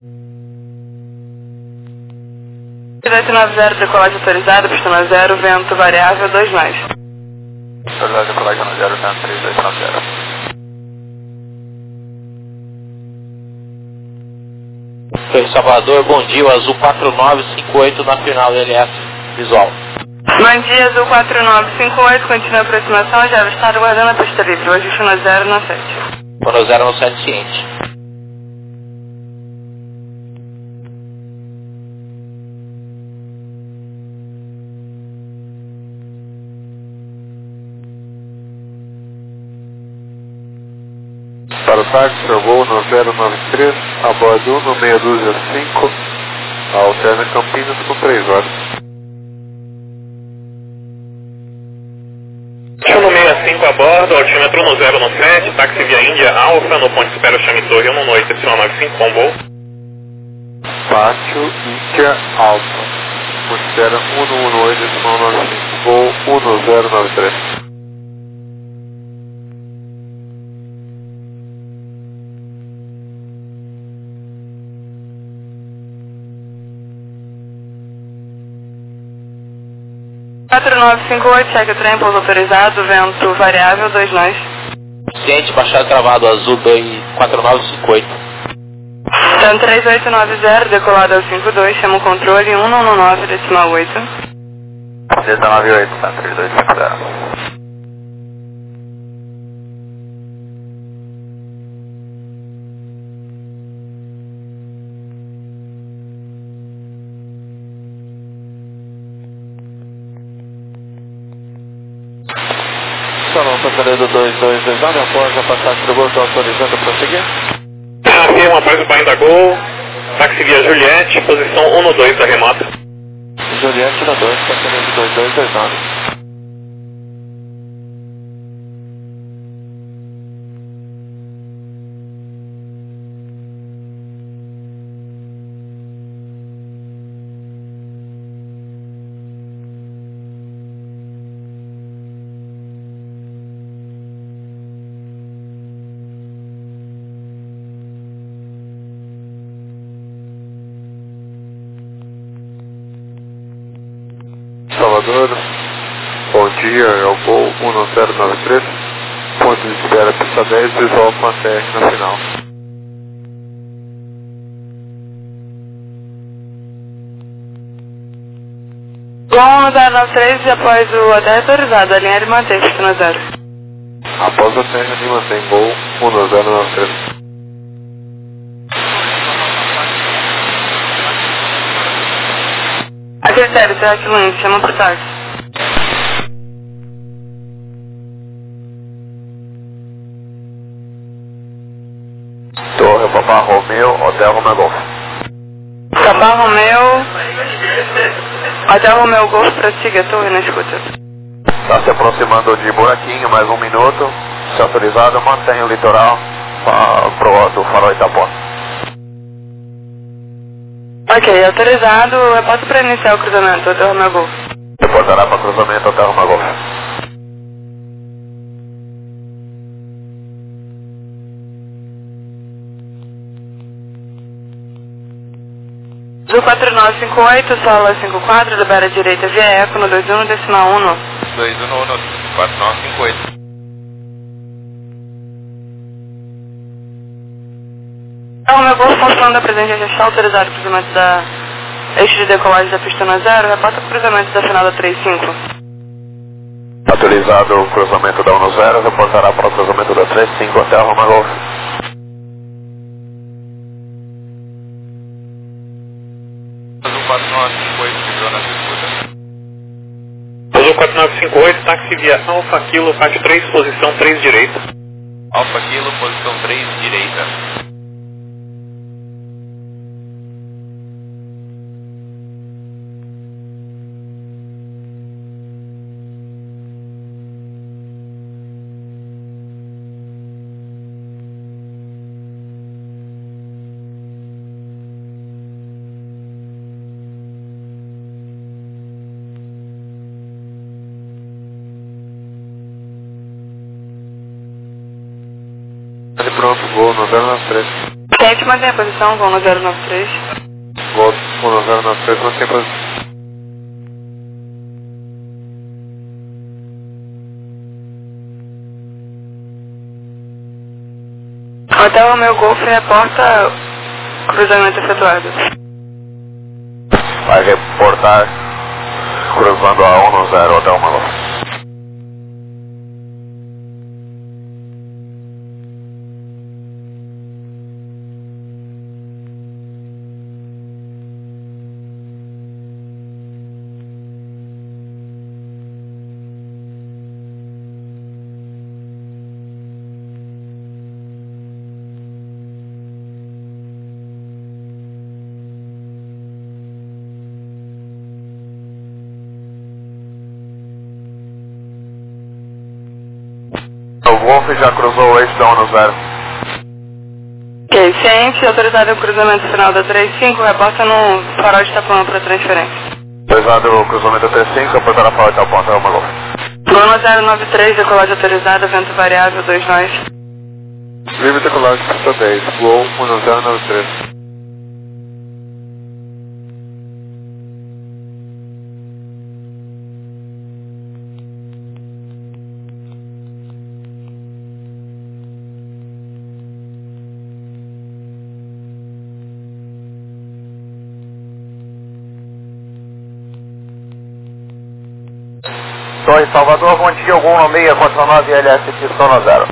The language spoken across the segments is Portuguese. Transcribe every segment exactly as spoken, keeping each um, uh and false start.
oito nove zero, decolagem autorizada, pistona zero, vento variável, dois mais. Autorizado, decolagem no zero, vento três dois nove zero. Foi Salvador, bom dia, o azul quatro nove cinco oito na final do L S visual. Bom dia, azul quatro nove cinco oito, continua a aproximação, já está aguardando a pista livre, hoje pistona zero no sete. Pistona zero no sete ciente. Para o táxi, eu vou no zero nove três, a bordo um no meia dúzia cinco, alterna Campinas com três horas. No meia cinco a bordo, altímetro no zero no sete, táxi via Índia Alfa, no ponte espera chame Torre um no oito, Y nove cinco com voo. Pátio Índia Alfa, ponte espera um no um no oito, Y nove cinco, voo um no zero nove três. quatro nove cinco oito, segue o trem, pouso autorizado, vento variável, dois nós. Ciente, baixado travado, azul quatro nove cinco oito. Então três oito nove zero, decolado ao cinco dois, chama o controle um nove nove, decimal oito. dezenove oito, tá, três dois cinco zero. Salão Passaredo dois dois dois nove, após a passagem do gol, estou autorizando a prosseguir. Afirma após o banho da Gol, táxi via Juliette, posição um no dois da remota. Juliette na dois, Passaredo dois dois dois nove. Salvador, bom dia, é o voo um zero nove três, ponto de espera pista dez, visual com a T R na final. Bom, zero nove três e após o hotel autorizado, a linha de mantém, pistona zero. Após a T R de mantém, voo um zero nove três. A critério, será que Luiz, chama pro táxi. Torre Papa Romeo, Hotel Romeo Golf. Papa Romeu, Hotel Romeu Golf, prossiga, torre na escuta. Está se aproximando de Buraquinho, mais um minuto. Se autorizado, mantenha o litoral para o alto farol Itapó. Ok, autorizado, reporta para iniciar o cruzamento, Hotel Romeu Golf. Reportará para cruzamento Hotel Romeo Golf. Azul quatro nove cinco oito, sala cinco quatro, libera a direita via Eco no dois um, decimal um. dois um um, quatro nove cinco oito. Então, o meu Golf constando a presença já está autorizado o cruzamento da eixo de decolagem da pistona zero, reporta o cruzamento da final da três cinco. Autorizado o cruzamento da um zero, reportará para o cruzamento da três cinco Hotel Romeo Golf. quatro nove cinco oito, zona de escuta. Azul quatro nove cinco oito, táxi via Alfa Kilo, pátio três, posição três direita. Alfa Kilo, posição três, direita. Pronto, voo no zero nove três. Tente manter a posição, vão no zero nove três. Gol um zero nove três, mantém a posição. Hotel Romeo Golf reporta cruzamento efetuado. Vai reportar cruzando a um zero Hotel Romeo Golf. O Golf já cruzou o eixo da um zero. Ok, ciente, autorizado o cruzamento final da trinta e cinco, reporta no farol de Itapuã para transferência. Autorizado o cruzamento da trinta e cinco, reportar a farol de Itapuã, Hotel Romeo Golf. Gol zero nove três, decolagem autorizada, vento variável, dois nós. Livre decolagem pista dez, Gol um zero nove três. Torre Salvador, bom dia, algum no seis quatro nove L S Pistona zero.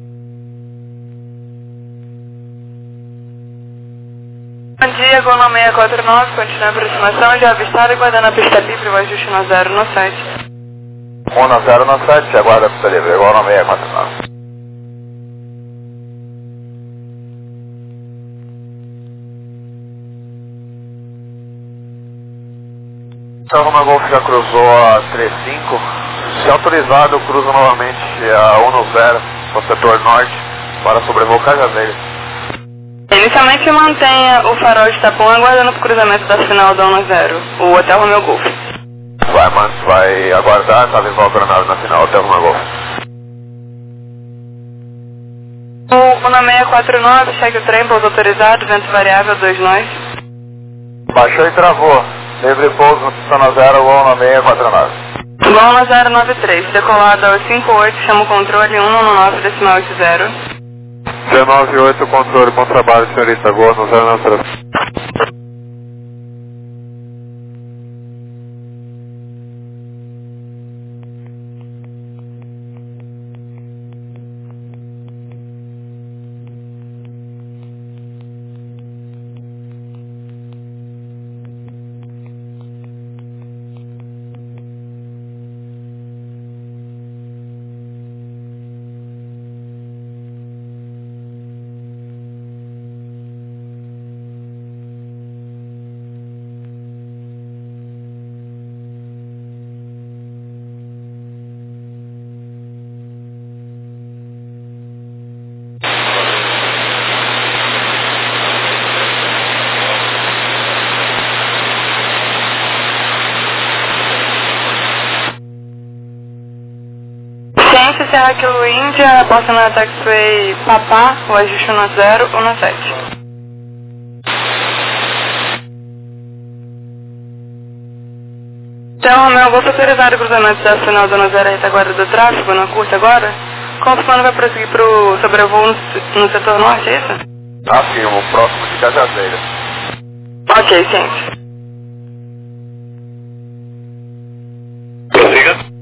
Bom dia, Gol seis quatro nove, continua a aproximação, já avistado e guardando a pista livre, o ajuste no zero no sete. um zero no sete, aguarda a pista livre, Gol seis quatro nove. Hotel Romeo Golf já cruzou a trinta e cinco. Se autorizado, cruza novamente a um zero para o setor norte para sobrevoo Cajazeiras. Inicialmente mantenha o farol de Itapuã aguardando o cruzamento da final do um zero, o Hotel Romeo Golf. Vai, man, vai aguardar, tá visual para a nave na final, Hotel Romeo Golf. O Una seis quatro nove, segue o trem, pouso autorizado, vento variável, dois nós. Baixou e travou. Livre pouso no Pistona zero, Gol seis quatro nove. Gol zero nove três, decolado ao cinco oito, chama o controle um nove nove, decimal oito zero. dezenove oito, controle, bom trabalho, senhorita, Gol no zero nove três. Serra Kilo Índia, passa na taxiway Papá, o ajuste no zero, um no sete. Então, Romeo Golf autorizado o cruzamento da final do zero, a retaguarda do tráfego, na curta agora. Confirmando vai prosseguir para o sobrevoo no, no setor norte, é isso? Afirmo, próximo de Cajazeiras. Ok, gente. Prossiga.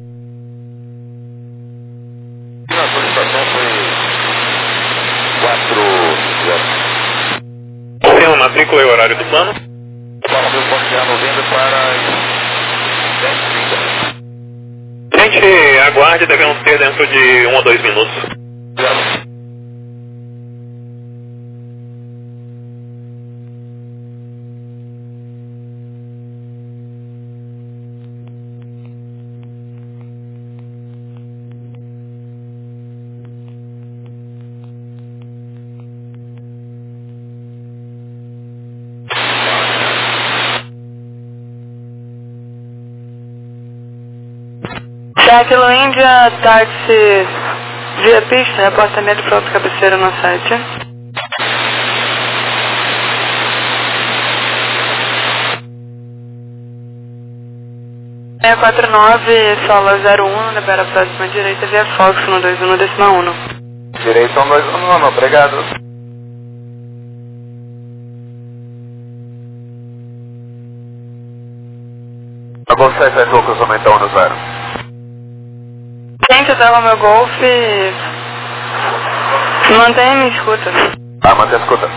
A solicitação foi quatro zero. Confirma a matrícula e o horário do plano. Fala meu ponteado vindo para dez e trinta. Gente, aguarde, devemos ter dentro de um ou dois minutos. Serra Kilo Índia, táxi via pista, reportamento pronto, cabeceira no sete. seis quatro nove, Sola zero um, libera a próxima direita via Fox um dois um, decimal um. Direita um dois um, obrigado. A Golf sete sete, o cruzamento um zero. Gente, eu tava meu Golf. Mantenha minha escuta. Tá, mantenha a escuta.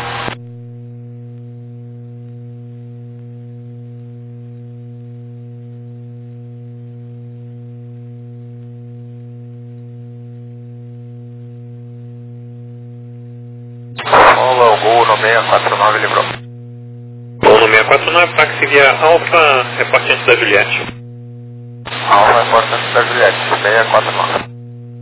Olá, o Gol no seis quatro nove livrou. Gol no seis quatro nove, táxi via Alfa, repartente da Juliette. Alfa, repartente da Juliette, seis quatro nove.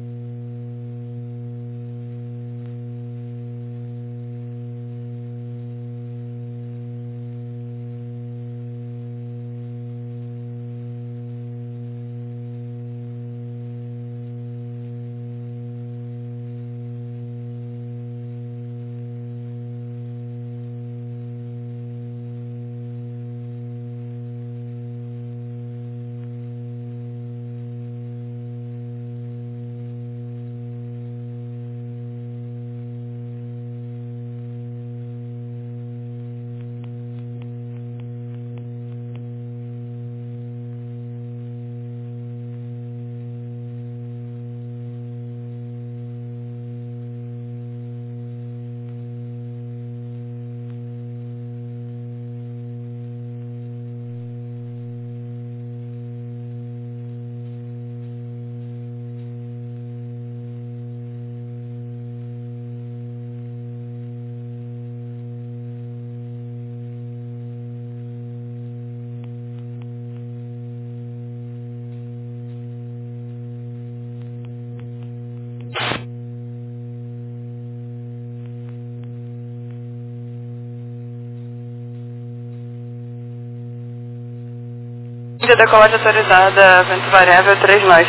Decolagem autorizada, vento variável três nós.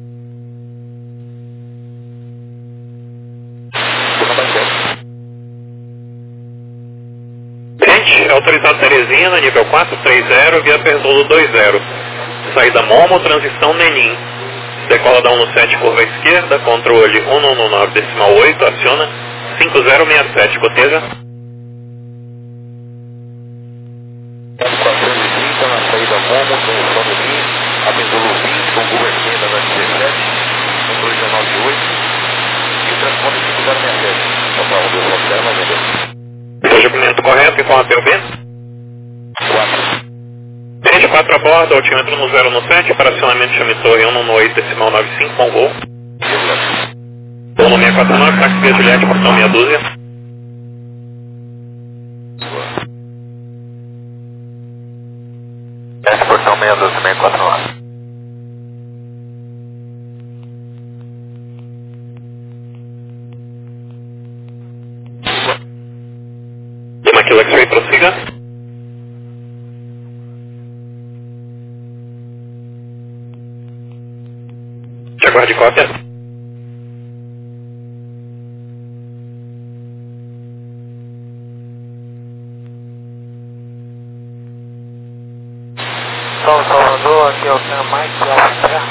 Gente, autorizado Teresina, nível quatro três zero, via Perdouro dois zero. Saída Momo, transição Nenim. Decola da um sete, curva esquerda, controle um um nove, decimal oito, aciona cinco zero seis sete, coteja. quatrocentos e trinta na saída Momo, transição Nenim, a Perdouro vinte, com curva esquerda da dezessete, controle dezenove oito, e o transporte cinco zero seis sete. Total, um dois nove zero, noventa. Regimento correto, informa P O B. quatro. Tenente quatro a bordo, altímetro no zero um sete, para acionamento chame torre um um oito, decimal nove cinco, com gol. Gol no seis quatro nove, táxi via Juliette, portão meia dúzia. Esse portão meia dúzia, seis quatro nove. Lima Kilo X-Ray, prossiga. Te aguarde cópia. Salve Salvador, aqui é o Sam Mike Alfanterra.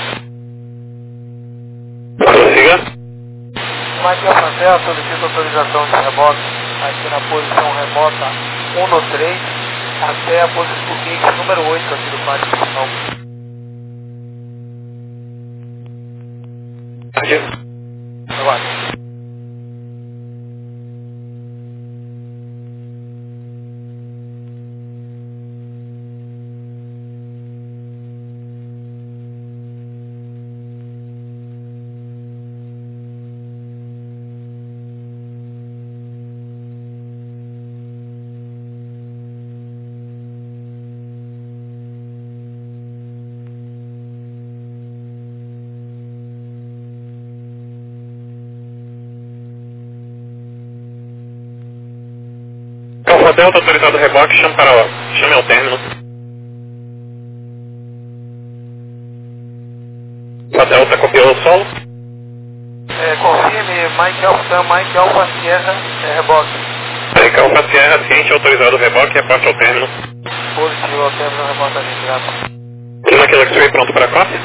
Prossiga. Mike Alfanterra, solicito autorização de rebote aqui na posição remota um no três até a posição gate número oito aqui do Parque Nacional. Aguarde. Alfa Delta, autorizado reboque, chame para lá. Chame ao término. Alfa Delta, copiou o solo. É, confirme, Mike Alfa, Mike Alfa Sierra, é, rebote. Mike Alfa Sierra, ciente, autorizado reboque, reporte ao término. Positivo ao término, rebote a gente, graças. Lima Kilo X-Ray pronto para cross.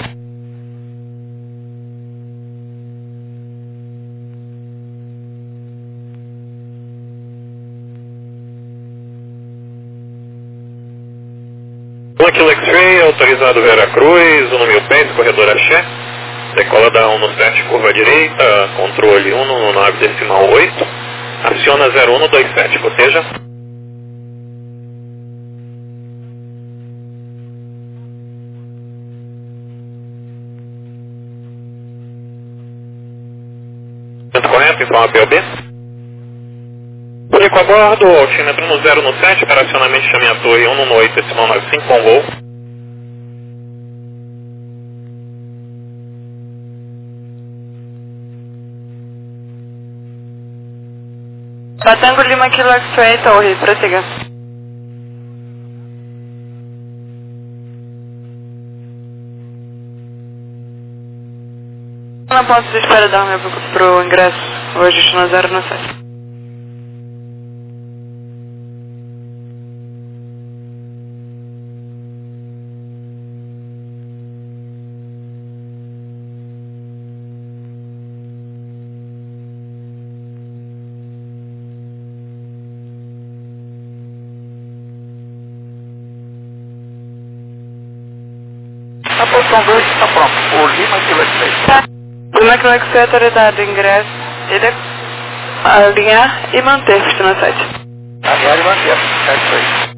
um Kilo X-Ray, autorizado Veracruz, um mil pés, corredor Axé. Decola da um no sete, curva direita, controle um no nove decimal oito. Aciona zero um no dois sete, coteja. Correto, informa P O B. Público a bordo, altímetro no zero no sete, para acionamento chame a torre um no oito decimal noventa e cinco com voo. Tango Lima Kilo X-Ray, torre, prossiga. Não posso de espera dar meu pro ingresso, hoje no zero no sete. A posição dois está pronto. O Lima Kilo X-Ray. Lima Kilo X-Ray, autorizado, ingresso, ele alinhar e manter-se no sete. Alinhar e manter, X-Ray.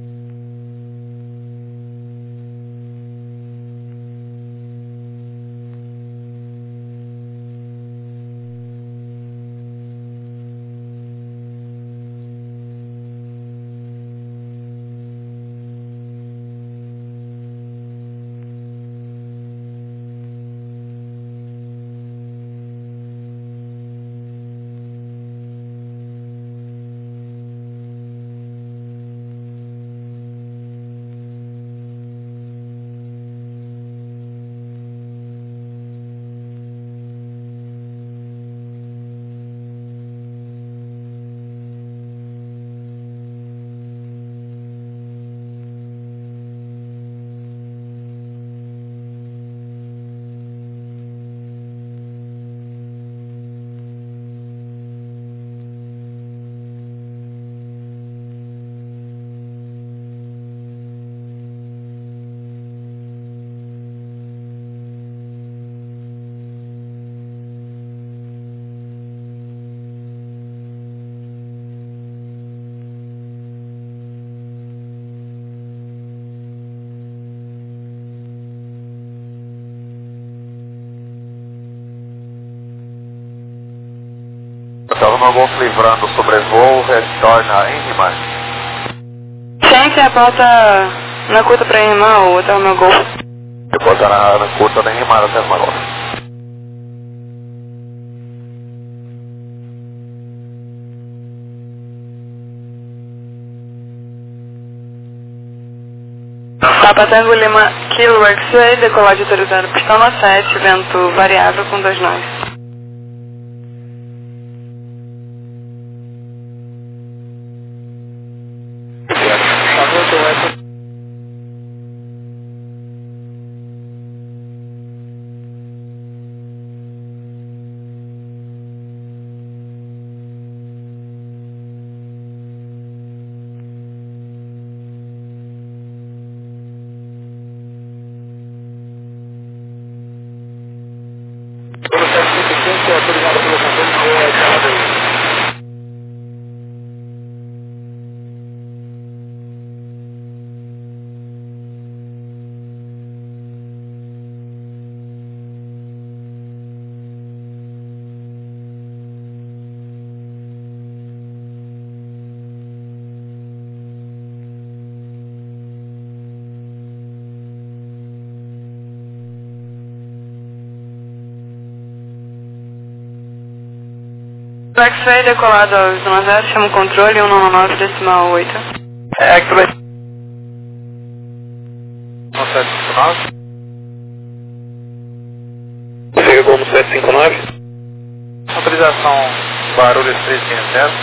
Estava no Golf livrando o sobrevoo, retorna em Rimar. Sim, a volta na curta pra Rimar ou até o meu Golf. Depois na, na curta da Rimar até o meu Golf. Papa Tango Lima Kilo X-Ray, decolagem autorizada, pistão no sete, vento variável com dois nós. Obrigado pelo controle. X-Ray decolado ao zona zero, chama o controle um nove nove decimal oito. É, X-Ray. um sete cinco nove. Chega como sete cinco nove. Autorização Barulhos três cinco zero.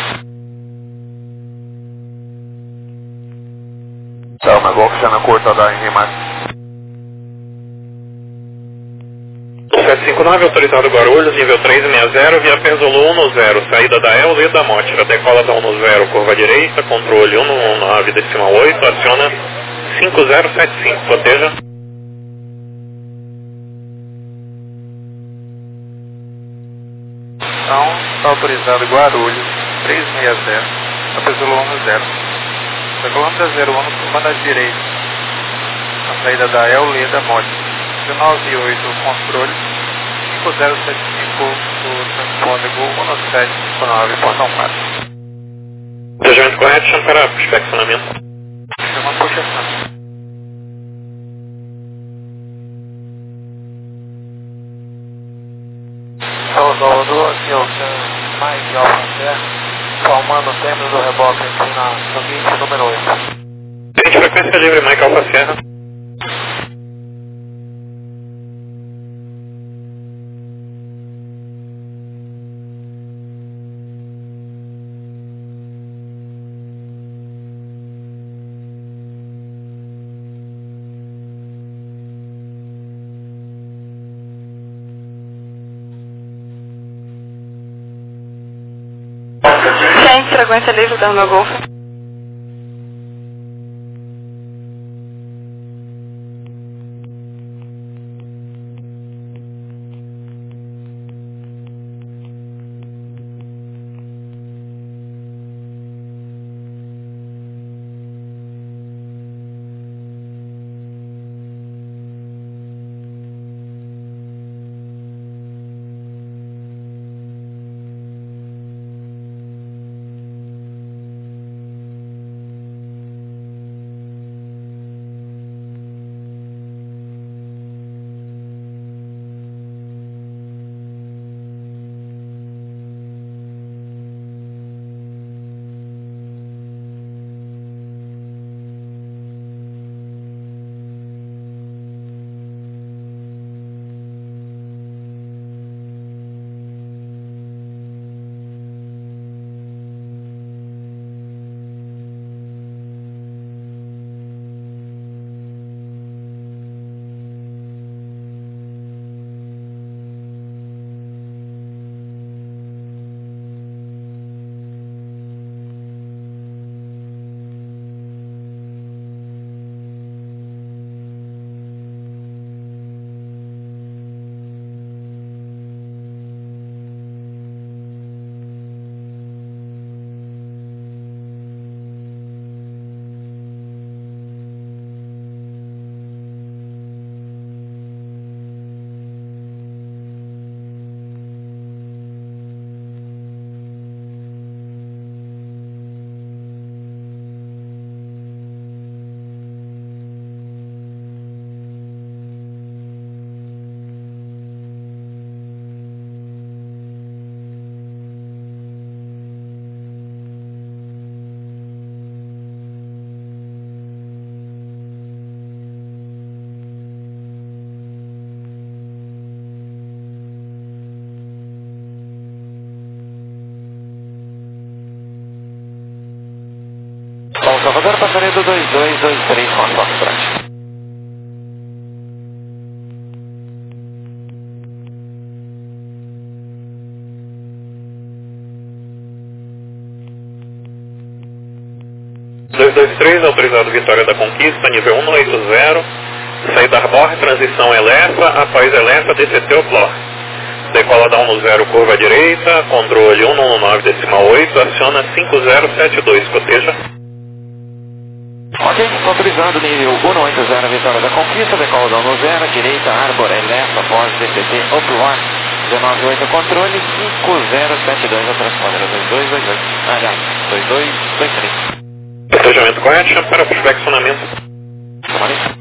Tá, o Golf já na curta da Rimar. sete cinco nove, autorizado Guarulhos, nível trezentos e sessenta, via Penzolo um zero, saída da El Leda Mótira, decola da um zero, curva direita, controle um um nove, decimal oito, aciona cinco zero sete cinco, proteja. Então, está autorizado Guarulhos, trezentos e sessenta, a Penzolo um zero, decolando da zero um, curva da direita, a saída da El Leda Mótira. nove oito, controle cinco zero sete cinco, o transpondego um sete cinco nove, portão quatro. Planejamento correto, chama para inspecionamento. Chama projeção. Salvador, aqui é o Mike Alfa Serra, formando o término do reboque aqui na seguinte número oito. Gente, frequência livre, Mike Alfa Serra. Gente, frequência livre da meu Golf. Bom, Salvador, passarinho do dois dois dois três com a Foxtrot. dois dois três, autorizado Vitória da Conquista, nível um oitenta, saída Arbor, transição Elefa, após Elefa, D C T ou Flor. Decola da um zero, curva direita, controle um um nove, decimal oito, aciona cinco zero sete dois, coteja. Ok, autorizado nível um oitenta, Vitória da Conquista, decola da um zero, direita, Arbor, Elefa, após D C T ou Flor. dezenove oito, controle cinco zero sete dois, a transponder dois dois dois dois, aliás, dois dois dois três. Planejamento correto, chama para inspecionamento. Vamos.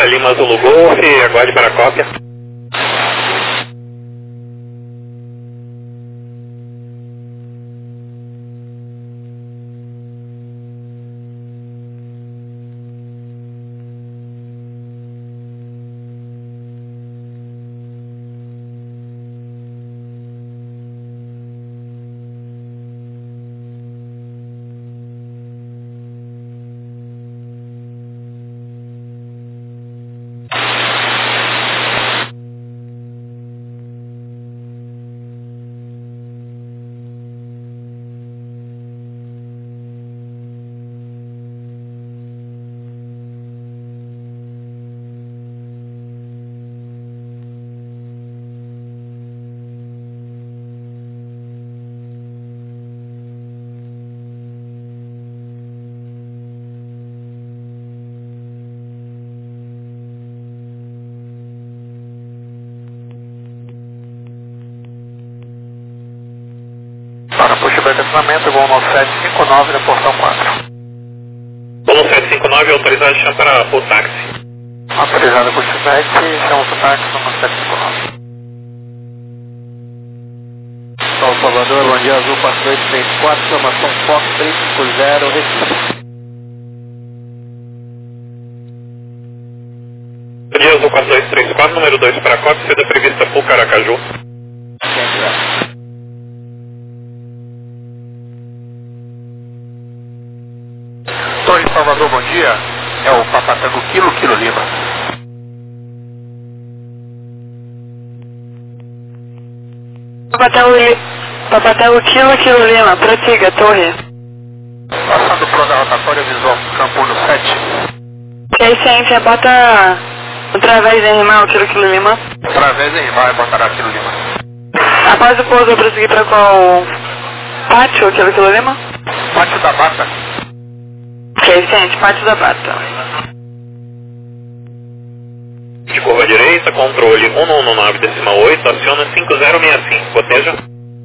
Lima Zulu Golf, aguarde para a cópia. Para puxar estacionamento, voo no sete cinco nove da portão quatro. Voo no sete cinco nove, autorizado a chamar para o táxi. Autorizado por sete, chama o táxi no sete cinco nove. São Salvador, bom dia, Azul quatro dois três quatro, chamação Fox três cinco zero, Recife. Bom dia, Azul quatro dois três quatro, número dois para a cópia, saída prevista por Caracaju. Torre Salvador, bom dia. É o Papatango Kilo Kilo Lima. Papatango, Papatango Kilo Kilo Lima, prossiga, torre. Passando pro da rotatória visual, campo um no sete. Crescente, bota através de animal, Kilo Kilo Lima. Através de vai botará Kilo Lima. Após o pouso, eu prosseguir para qual pátio, Kilo Kilo Lima? Pátio da Bata. Crescente, pátio da Bata. De curva direita, controle um um nove decimal oito, aciona cinco zero seis cinco, proteja.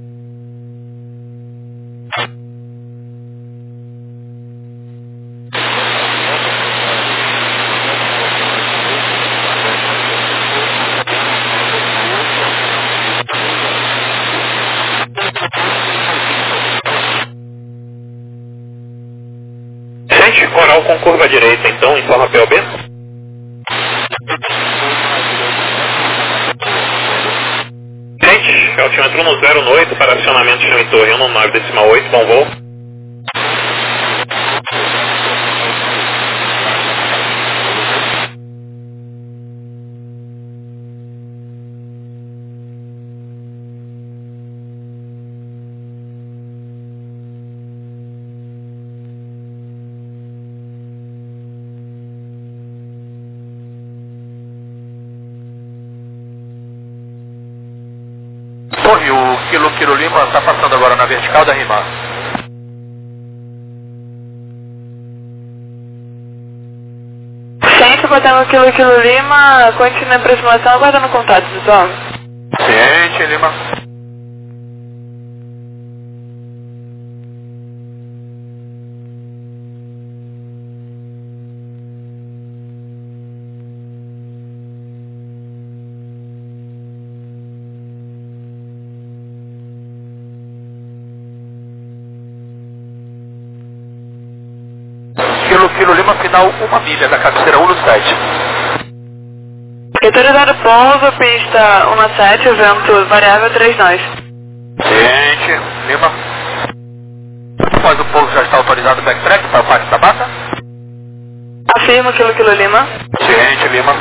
Gente, coral com curva direita, então, informa P O B. Gente, altímetro no zero oito para acionamento de chão e torre um nove decimal oito, bom voo. Torre, o Kilo Kilo Lima está passando agora na vertical da Rima. Ciente, botando Kilo Kilo Lima, continua a aproximação, aguardando contato do Tom. Ciente, Lima. Kilo Kilo Lima, final uma milha da cabeceira um no sete. Autorizado pouso, pista um no sete, vento variável três nós. Ciente, Lima. Após o pouso já está autorizado o backtrack para o Pátio da Bata? Afirmo Kilo Kilo Lima. Ciente, Lima.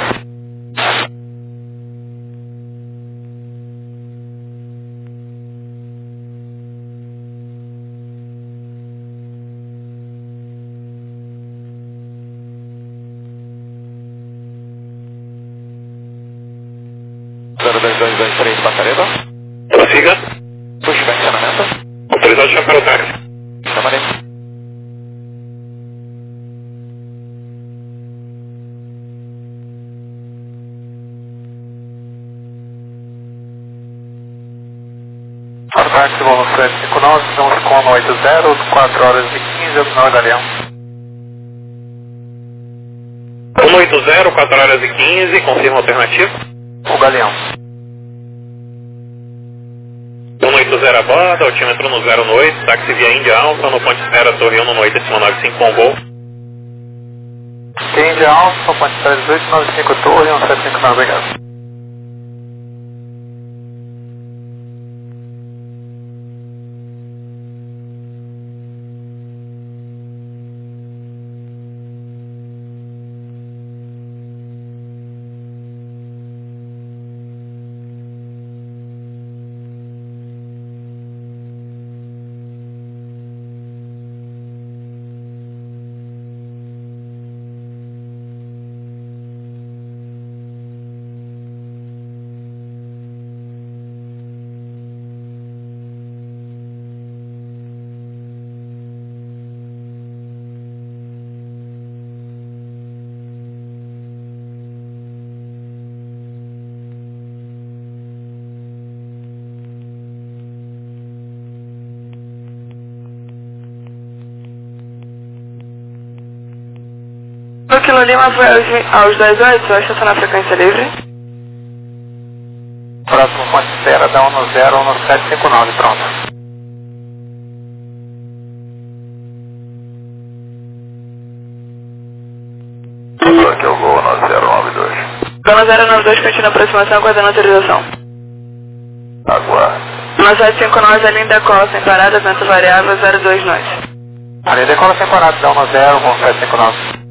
zero dois dois dois três, Passaredo. Prossiga. Puxa, estacionamento. Autorizado a chamar para o táxi. Chamarei. Para o táxi, voo no sete cinco nove, estamos com no oito zero, quatro horas e quinze, opção da Leão. um oito zero, quatro horas e quinze, confirma a alternativa. O Galeão. um oito zero a bordo, altímetro no zero oito, táxi via Índia Alfa, no ponte espera Torre um no oito, décimo nove cinco com voo. Índia Alfa, ponte espera dezoito nove cinco Torre, um sete cinco nove, obrigado. O Kilo Lima foi aos, aos dois oito, vai estacionar a frequência livre. Próximo ponte espera da um no zero, um no sete cinco nove, pronto. Aqui é o voo no zero nove dois. Dona zero nove dois, continua a aproximação, aguardando autorização. Aguarde. No sete cinco nove, a linha decola sem parada, vento variável, zero dois nove. A linha decola sem parada da um no zero, um sete cinco nove.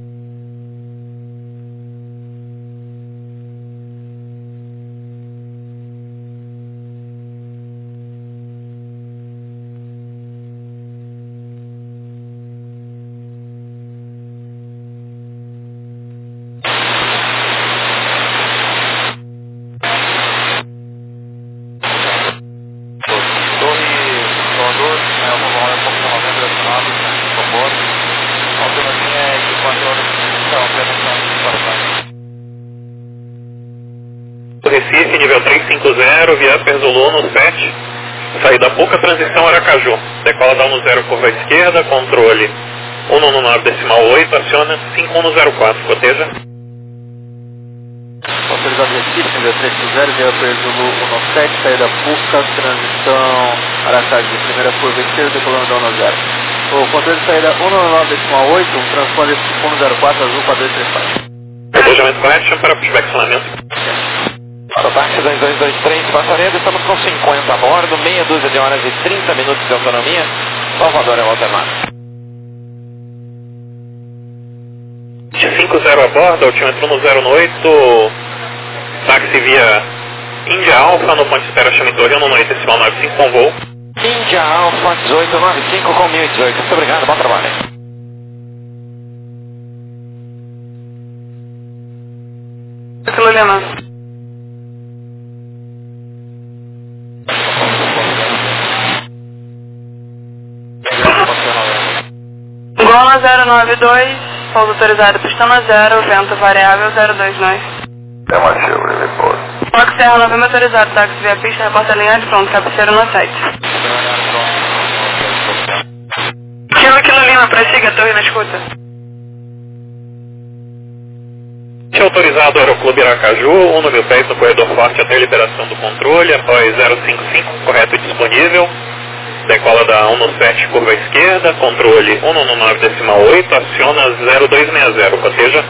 Recife, nível trezentos e cinquenta, via Perzolô no sete, saída pouca, transição Aracaju, decola da um no zero, curva à esquerda, controle um no nove, decimal oito, aciona cinco um no zero quatro, coteja. Autorizado Recife, nível trezentos e cinquenta, via Perzolô um no sete, saída pouca, transição Aracaju, primeira curva à esquerda, decolando da um no zero. O controle de saída um no nove, decimal oito, um transponder cinco um no zero quatro, azul para dois três quatro. Alojamento correto, para pushback funcionamento. Para o táxi dois dois dois três, Passaredo, estamos com cinquenta a bordo, meia dúzia de horas e trinta minutos de autonomia. Salvador é o alternado. cinco zero a bordo, altímetro no zero oito, táxi via Índia Alfa, no ponte espera chame Torre um no oito, decimal nove cinco com voo. Índia Alfa dezoito nove cinco com mil e dezoito. Muito obrigado, bom trabalho. Kilo Lima. Gola zero nove dois, pouso autorizado, pistão na zero, vento variável zero dois nove. É uma Chevrolet, repouso. Fox Serra nove autorizado, táxi via pista, reporta linha de pronto, cabeceiro no sete. Kilo Kilo Lima, prossiga, torre na escuta. Autorizado Aeroclube Aracaju, um no mil pés no corredor forte até a liberação do controle, após zero cinco cinco correto e disponível. Decola da um no sete, curva à esquerda, controle um no nove, decimal oito, aciona zero dois seis zero, coteja.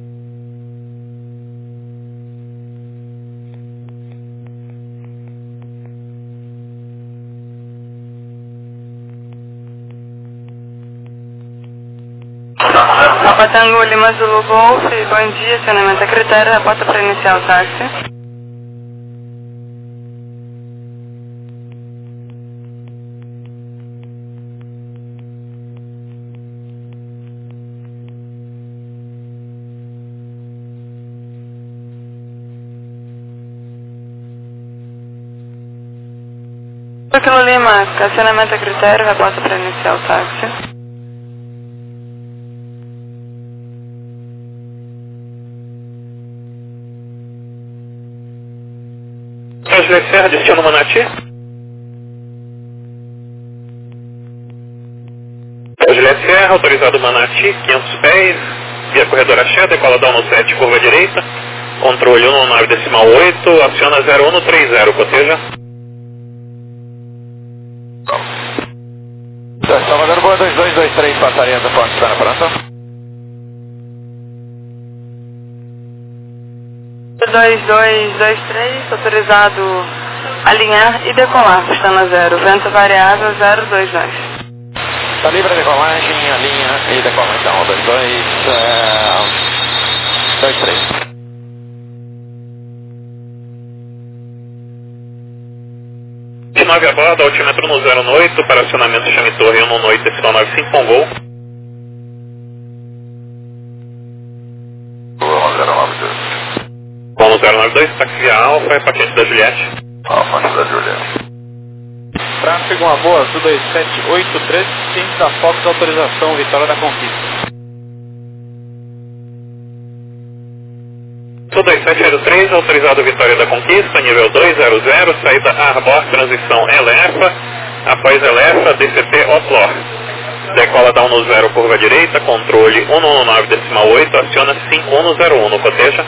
Papa Tango Lima Zulu Golf, bom dia, acionamento a critério, reporta para iniciar o táxi. Kilo Lima, acionamento a critério, reporta para iniciar o táxi. Juliette Serra, destino Manati. Juliette Serra, autorizado Manati, quinhentos pés, via corredor axé, decola da um no sete, curva direita, controle um no nove decimal oito, aciona zero um no três zero, coteja. Salvador, boa, dois dois dois três, passarinho da ponte, está na pronta. dois dois dois três, autorizado alinhar e decolar, pistando a zero, vento variável zero dois dois. Está livre a decolagem, a linha e decola então, dois dois dois três. nove a bordo, altímetro no zero oito, para acionamento chame torre um no oito, decimal nove cinco com gol. Com no zero nove dois, táxi via Alfa, é paquete da Juliette. Alfa, da Juliette. Tráfego uma boa, Azul dois sete oito três, ciente da Fox, autorização, Vitória da Conquista. Sul dois sete zero três, autorizado Vitória da Conquista, nível dois zero zero, saída Arbor, transição Elefa, após Elefa, D C P Otlor. Decola da um no zero, curva direita, controle um no nove decimal oito, aciona cinco um no zero um, no coteja.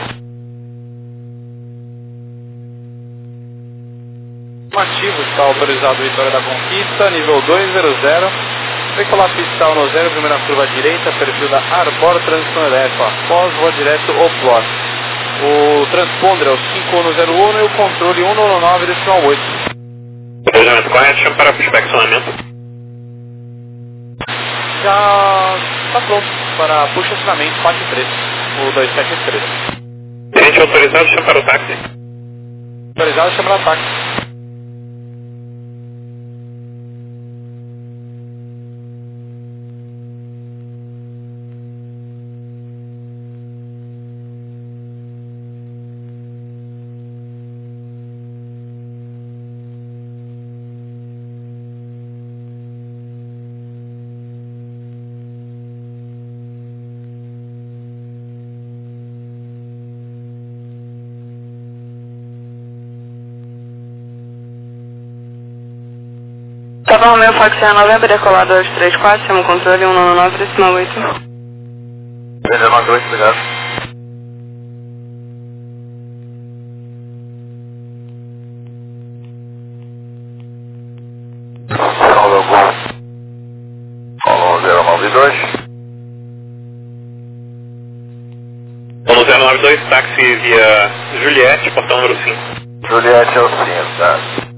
Ativo, está autorizado Vitória da Conquista, nível dois zero zero, decolar pistal no zero, primeira curva direita, perfil da Arbor, transição Elefa, após voa direto Otlor. O transponder é o cinco um no zero um e o controle um no nove decimal oito. Cotejamento correto, chama para inspecionamento. Já está pronto para puxa acionamento, P A C três, o dois sete três. Gente autorizado, chama para o táxi. Autorizado, chama para o táxi. Tava Romeo Foxtrot novembro, decolar dois três quatro, chama o controle um no nove decimal oito. nove oito, obrigado. Paulo Gol. Paulo zero nove dois. Paulo zero nove dois, táxi via Juliette, portão número cinco. Juliette é o cinco, tá?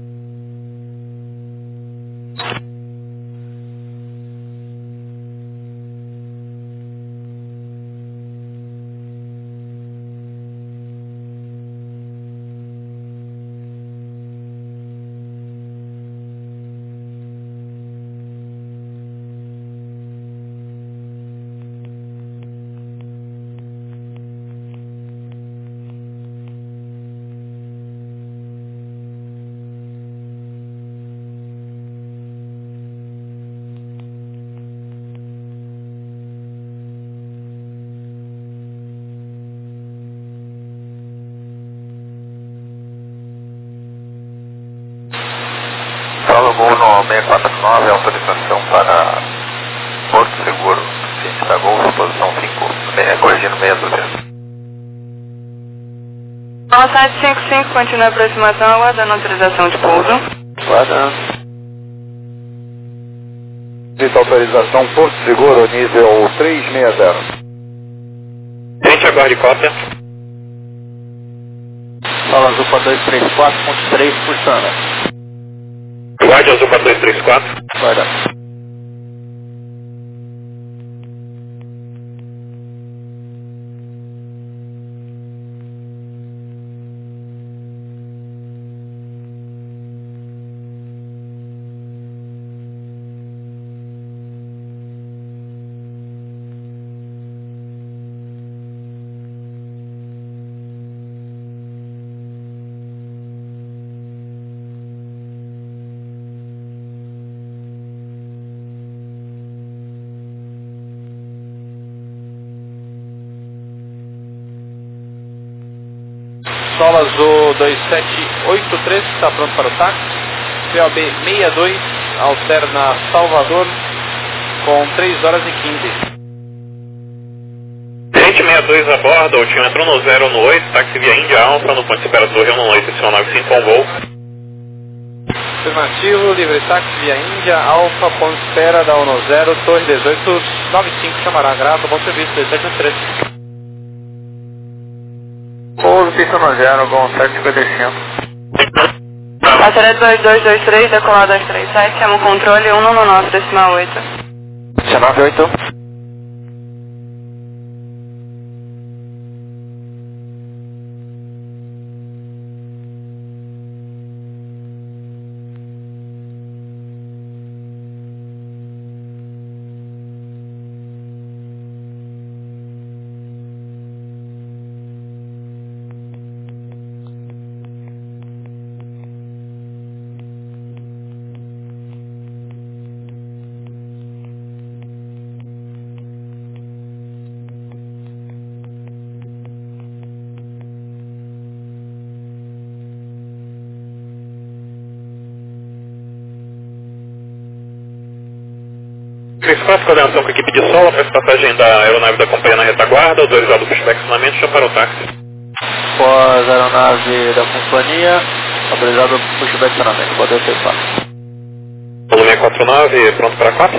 Paulo Gol no seis quatro nove, autorização para Porto Seguro, ciente da Gol, posição cinco, corrigindo meia dúzia. sete cinco cinco, continua a aproximação, aguardando autorização de pouso. Aguardando. Existe autorização Porto Seguro, nível três seis zero. Gente, aguarde cópia. Fala Azul para dois três quatro ponto três por Sana. Guarde Azul para dois três quatro. Guarda. Sol Azul dois sete oito três, está pronto para o táxi. C O B sessenta e dois, alterna Salvador, com três horas e quinze. Juliette sessenta e dois a bordo, altímetro no zero no oito, táxi via Índia Alfa, no ponto de espera Torre um no oito, decimal noventa e cinco com voo. Afirmativo, livre táxi via Índia Alfa, ponto de espera da um zero, Torre dezoito noventa e cinco, chamará grato, bom serviço, dezoito três. Pouso, pista no zero, com sete cinquenta e cinco. Passaria dois dois dois três, decolar dois três sete, chama o controle um nove nove, decimal oito. dezenove oito. três quatro, coordenação com a equipe de solo, após passagem da aeronave da companhia na retaguarda, autorizado o pushback acionamento, já para o táxi. Após a aeronave da companhia, autorizado o pushback acionamento, pode acessar. Volume seiscentos e quarenta e nove, pronto para quatro?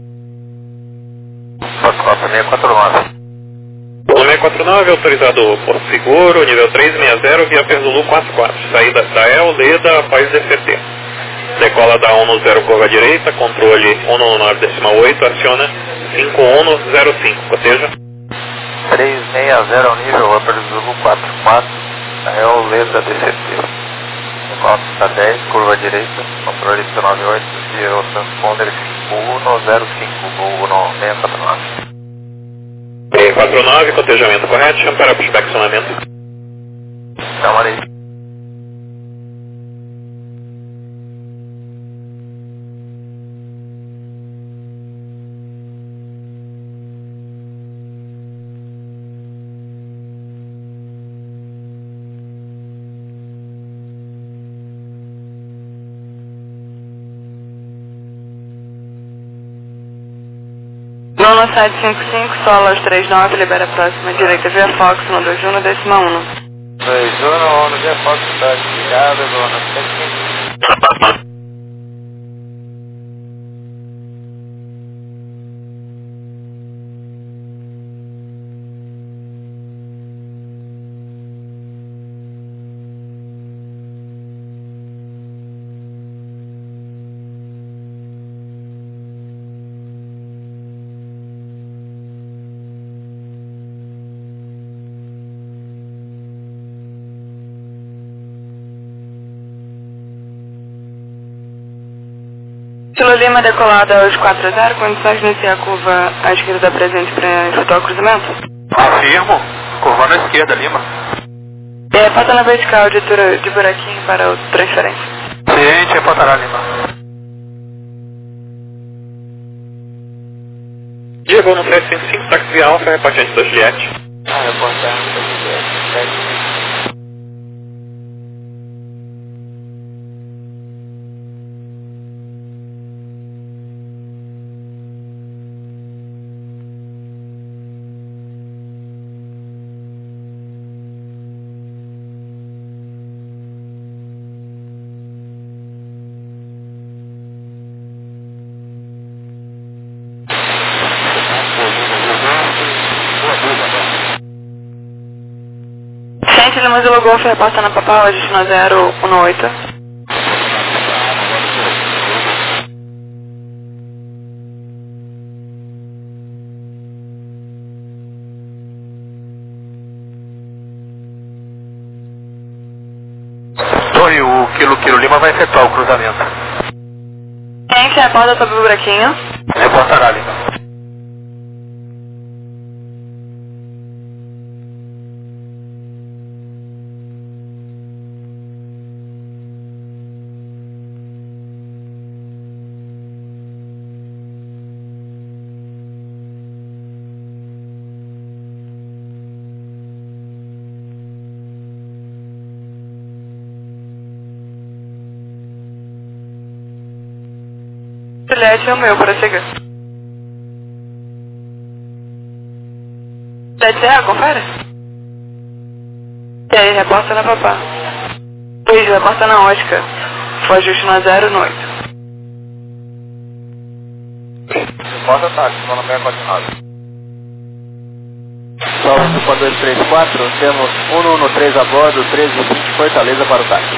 quatro quatro seis quatro nove. Volume seiscentos e quarenta e nove, autorizado Porto Seguro, nível trezentos e sessenta, via Perzulu quarenta e quatro, saída da E L, Leda, após D C T. Decola da um zero, curva direita, controle um nove nove, decimal oito, aciona cinco um zero cinco, coteja. trezentos e sessenta ao nível, Upper Zulu quarenta e quatro, da E L, Leda, D C T. Decola pista dez, curva direita, controle cinco nove oito, zero transponder cinco um zero cinco, Gol seiscentos e quarenta e nove. seiscentos e quarenta e nove, cotejamento correto, chama para pushback acionamento. Chamarei. Nono sete cinco cinco, Solas três nove, libera a próxima direita via Fox, no dois um, décima um. dois um, no via Fox, está desligado, zona sete cinco. Kilo Lima decolada aos quatro zero, condições de iniciar a curva à esquerda presente para efetuar o cruzamento? Afirmo, curva na esquerda, Lima. É, pata na vertical de, tura, de buraquinho para o transferência. Ciente, reportará, Lima. Diego no três cinco cinco, táxi via Alfa, repartiente da Juliette. Ah, reportar, Juliette. Ciente, Lima Zulu Golf, reporta na Papal, destino zero um oito. Torre, o Kilo Kilo Lima vai efetuar o cruzamento. Ciente, reporta sobre o buraquinho. Reportará, Lima. Juliette é o meu, para seguir. Sete Serra, confere. E aí, reporta na papá. Luiz, reporta na ótica. Foi ajuste no zero no oito. Reporta táxi, no seis quatro nove. Salve para dois três quatro, temos um um três a bordo, treze e vinte, Fortaleza para o táxi.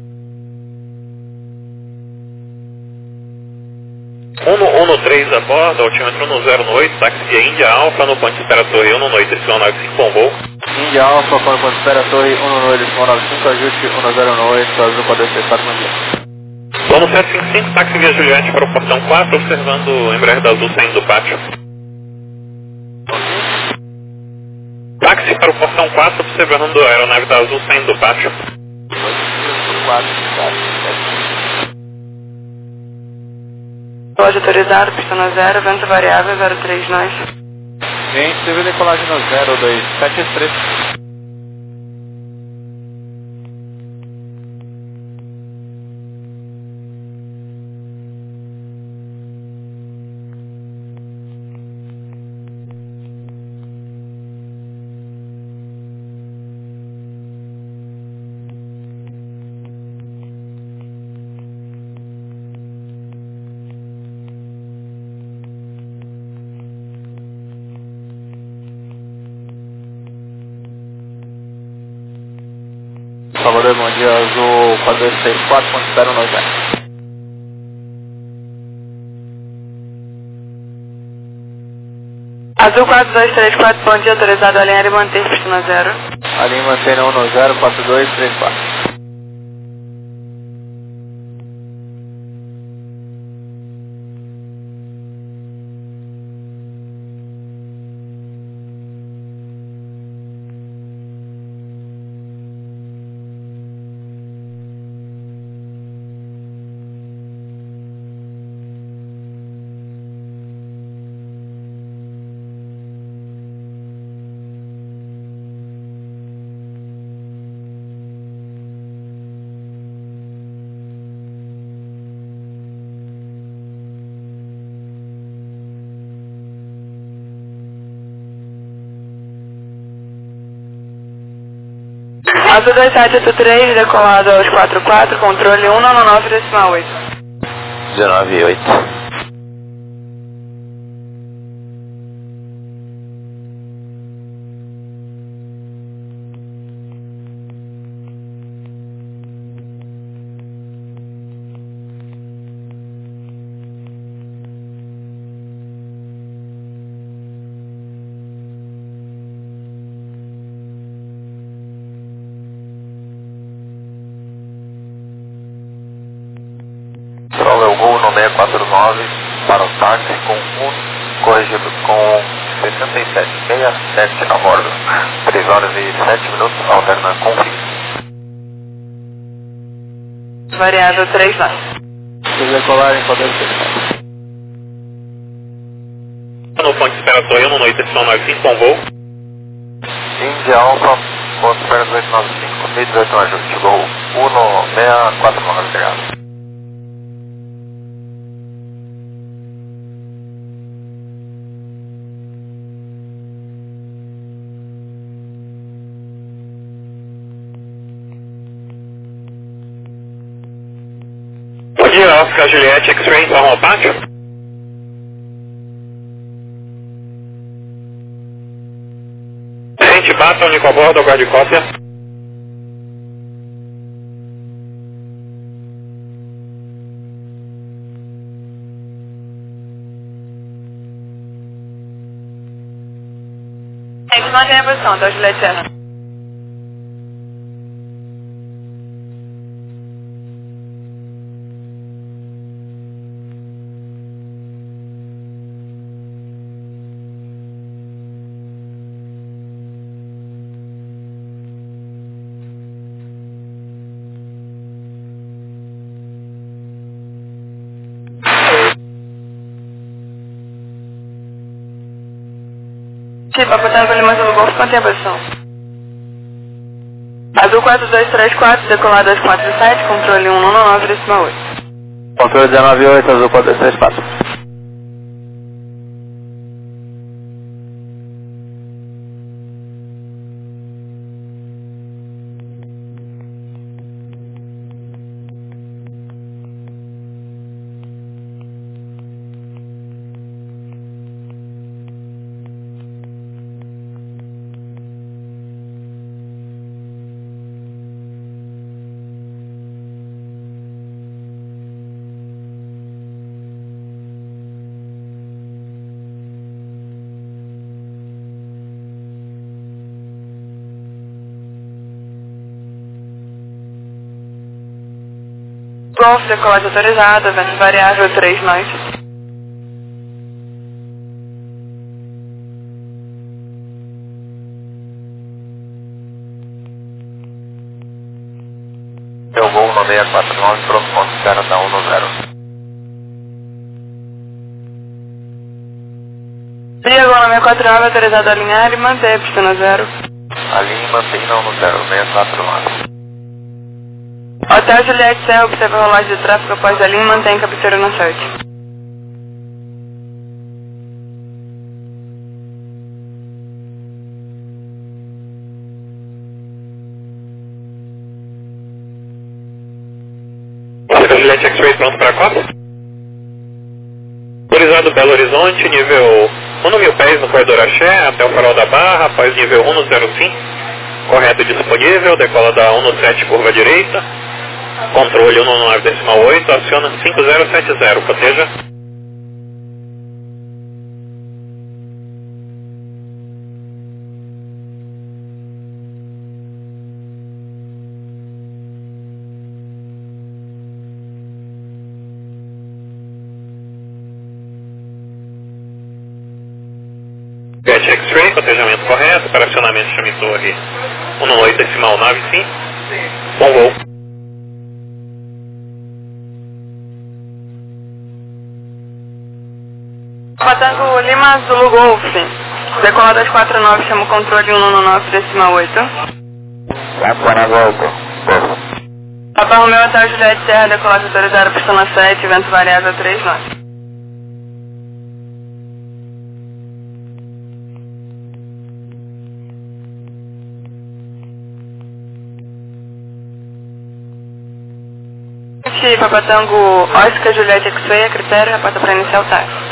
um um três a bordo, altímetro um zero oito, táxi de Índia Alfa, no ponto de espera torre um oito, Y nove cinco, bom voo. Índia Alfa, para o ponto de espera torre um oito, Y nove cinco, ajuste um zero oito, azul para dois três quatro, bom dia. Plano sete cinco cinco, táxi via Juliette para o portão quatro, observando o Embraer da Azul saindo do pátio. Táxi para o portão quatro, observando a aeronave da Azul saindo do pátio. Loja autorizado, pistão zero, vento variável, zero três nós. Gente, teve decolagem no zero dois sete três. Salvador, bom dia, Azul quatro dois três quatro, ponto zero nove zero. Azul quatro dois três quatro, bom dia, autorizado a alinhar e manter, pistão zero. Alinha e mantém um zero quatro dois três quatro. Azul dois sete oito três, decolado aos quatro quatro, controle um nove nove decimal oito. dezenove e oito. Troll Gol no seis quatro nove para o táxi com um corrigido com sessenta e sete, sessenta e sete a bordo. três horas e sete minutos, alterna com fixo. Variável três nós. Se decolarem, podem ser. No ponto de espera torre um oito, Y nove cinco, bom voo. Índia Alfa, ponto espera dois nove cinco, meio dezoito no ajuste, Gol um seis quatro nove, obrigado. Bom dia, Oscar Juliette, X-Ray, informa ao pátio. Gente, bata o único a bordo, aguarde cópia. Eles mantêm a posição, da Juliette Serra. Tipo, apontando para Lima do Golfo, mantém a posição. Azul quatro dois três quatro, decolado às quatro e sete, controle um nove decimal oito. Controle dezenove e oito, Azul quatro dois três quatro. Golf, decolagem autorizada, vento variável três nós. Eu vou no seis quatro nove, pronto, ponto zero, da um no zero. Diagonal seis quatro nove, autorizado a alinhar e manter a pista no zero. Alinhe e mantém não no zero, seis quatro nove. Hotel Juliette Serra, observa a rolagem de tráfego após a linha e mantém cabeceira no sete. Juliette X-Ray pronto para a costa. Autorizado Belo Horizonte, nível um mil pés no corredor Axé, até o farol da Barra, após nível um no zero cinco. Correto disponível, decola da um no sete, curva direita. Controle um no nove decimal oito, aciona cinco zero sete zero, proteja. Juliette X-Ray, cotejamento correto, para acionamento chame torre um no oito decimal nove cinco. Bom voo. Patango Lima Zulu Golf. Decola das quatro nove, chama o controle um no nove decimal oito. Agora volta. Papa Romeu Hotel Juliette Serra, decolagem autorizada, pista na sete, vento variável três nove. Papa Tango Oscar Juliette X-Ray, a critério, reporta para iniciar o táxi.